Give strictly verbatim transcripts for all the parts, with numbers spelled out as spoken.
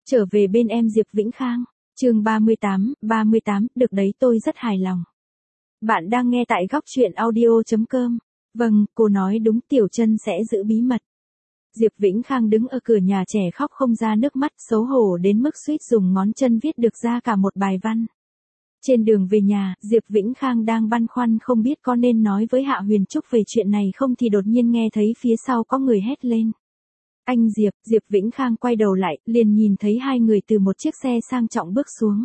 Trở về bên em Diệp Vĩnh Khang, chương ba mươi tám, ba mươi tám, được đấy tôi rất hài lòng. Bạn đang nghe tại góc truyện audio chấm com. Vâng, cô nói đúng, Tiểu Chân sẽ giữ bí mật. Diệp Vĩnh Khang đứng ở cửa nhà trẻ khóc không ra nước mắt, xấu hổ đến mức suýt dùng ngón chân viết được ra cả một bài văn. Trên đường về nhà, Diệp Vĩnh Khang đang băn khoăn không biết có nên nói với Hạ Huyền Trúc về chuyện này không thì đột nhiên nghe thấy phía sau có người hét lên. Anh Diệp, Diệp Vĩnh Khang quay đầu lại, liền nhìn thấy hai người từ một chiếc xe sang trọng bước xuống.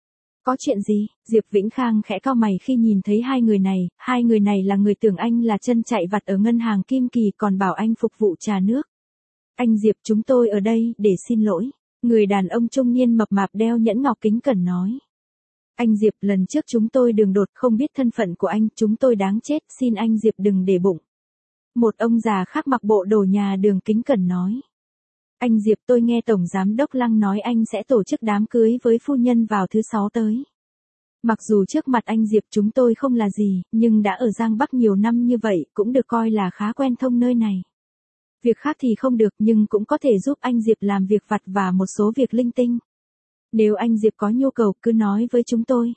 Có chuyện gì? Diệp Vĩnh Khang khẽ cau mày khi nhìn thấy hai người này, hai người này là người tưởng anh là chân chạy vặt ở ngân hàng Kim Kỳ còn bảo anh phục vụ trà nước. Anh Diệp, chúng tôi ở đây để xin lỗi. Người đàn ông trung niên mập mạp đeo nhẫn ngọc kính cẩn nói. Anh Diệp, lần trước chúng tôi đường đột không biết thân phận của anh, chúng tôi đáng chết, xin anh Diệp đừng để bụng. Một ông già khác mặc bộ đồ nhà đường kính cẩn nói. Anh Diệp, tôi nghe Tổng Giám đốc Lăng nói anh sẽ tổ chức đám cưới với phu nhân vào thứ sáu tới. Mặc dù trước mặt anh Diệp chúng tôi không là gì, nhưng đã ở Giang Bắc nhiều năm như vậy cũng được coi là khá quen thông nơi này. Việc khác thì không được nhưng cũng có thể giúp anh Diệp làm việc vặt và một số việc linh tinh. Nếu anh Diệp có nhu cầu cứ nói với chúng tôi.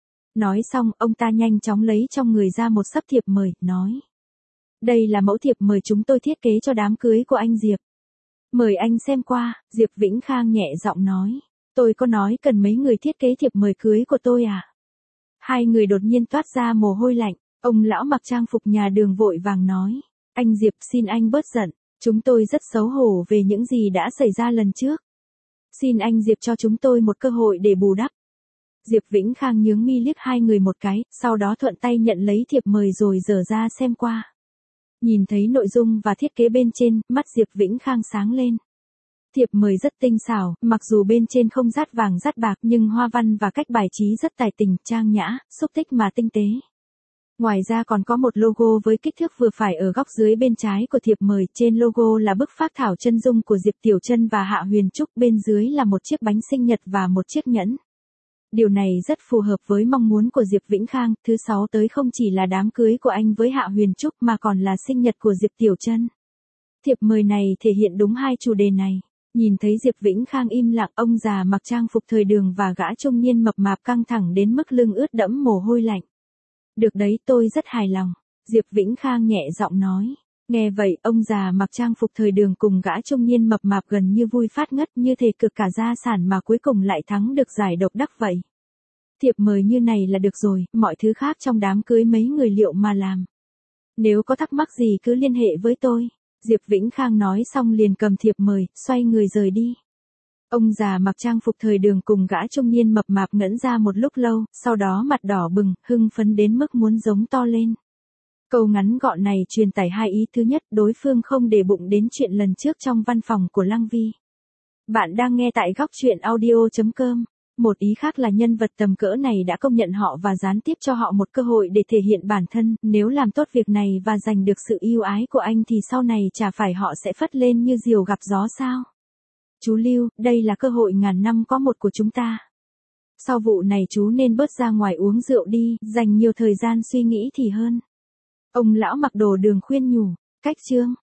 Nói xong, ông ta nhanh chóng lấy trong người ra một sấp thiệp mời, nói. Đây là mẫu thiệp mời chúng tôi thiết kế cho đám cưới của anh Diệp. Mời anh xem qua, Diệp Vĩnh Khang nhẹ giọng nói. Tôi có nói cần mấy người thiết kế thiệp mời cưới của tôi à? Hai người đột nhiên toát ra mồ hôi lạnh, ông lão mặc trang phục nhà đường vội vàng nói. Anh Diệp, xin anh bớt giận, chúng tôi rất xấu hổ về những gì đã xảy ra lần trước. Xin anh Diệp cho chúng tôi một cơ hội để bù đắp. Diệp Vĩnh Khang nhướng mi liếc hai người một cái, sau đó thuận tay nhận lấy thiệp mời rồi dở ra xem qua. Nhìn thấy nội dung và thiết kế bên trên, mắt Diệp Vĩnh Khang sáng lên. Thiệp mời rất tinh xảo, mặc dù bên trên không dát vàng dát bạc nhưng hoa văn và cách bài trí rất tài tình, trang nhã, xúc tích mà tinh tế. Ngoài ra còn có một logo với kích thước vừa phải ở góc dưới bên trái của thiệp mời, trên logo là bức phác thảo chân dung của Diệp Tiểu Chân và Hạ Huyền Trúc, bên dưới là một chiếc bánh sinh nhật và một chiếc nhẫn. Điều này rất phù hợp với mong muốn của Diệp Vĩnh Khang, thứ sáu tới không chỉ là đám cưới của anh với Hạ Huyền Trúc mà còn là sinh nhật của Diệp Tiểu Chân. Thiệp mời này thể hiện đúng hai chủ đề này. Nhìn thấy Diệp Vĩnh Khang im lặng, ông già mặc trang phục thời đường và gã trung niên mập mạp căng thẳng đến mức lưng ướt đẫm mồ hôi lạnh. Được đấy, tôi rất hài lòng, Diệp Vĩnh Khang nhẹ giọng nói. Nghe vậy, ông già mặc trang phục thời đường cùng gã trung niên mập mạp gần như vui phát ngất, như thể cực cả gia sản mà cuối cùng lại thắng được giải độc đắc vậy. Thiệp mời như này là được rồi, mọi thứ khác trong đám cưới mấy người liệu mà làm. Nếu có thắc mắc gì cứ liên hệ với tôi. Diệp Vĩnh Khang nói xong liền cầm thiệp mời, xoay người rời đi. Ông già mặc trang phục thời đường cùng gã trung niên mập mạp ngẩn ra một lúc lâu, sau đó mặt đỏ bừng, hưng phấn đến mức muốn giống to lên. Câu ngắn gọn này truyền tải hai ý: thứ nhất, đối phương không để bụng đến chuyện lần trước trong văn phòng của Lăng Vi. Bạn đang nghe tại góc truyện audio chấm com. Một ý khác là nhân vật tầm cỡ này đã công nhận họ và gián tiếp cho họ một cơ hội để thể hiện bản thân, nếu làm tốt việc này và giành được sự yêu ái của anh thì sau này chả phải họ sẽ phất lên như diều gặp gió sao? Chú Lưu, đây là cơ hội ngàn năm có một của chúng ta. Sau vụ này chú nên bớt ra ngoài uống rượu đi, dành nhiều thời gian suy nghĩ thì hơn. Ông lão mặc đồ đường khuyên nhủ. Cách chương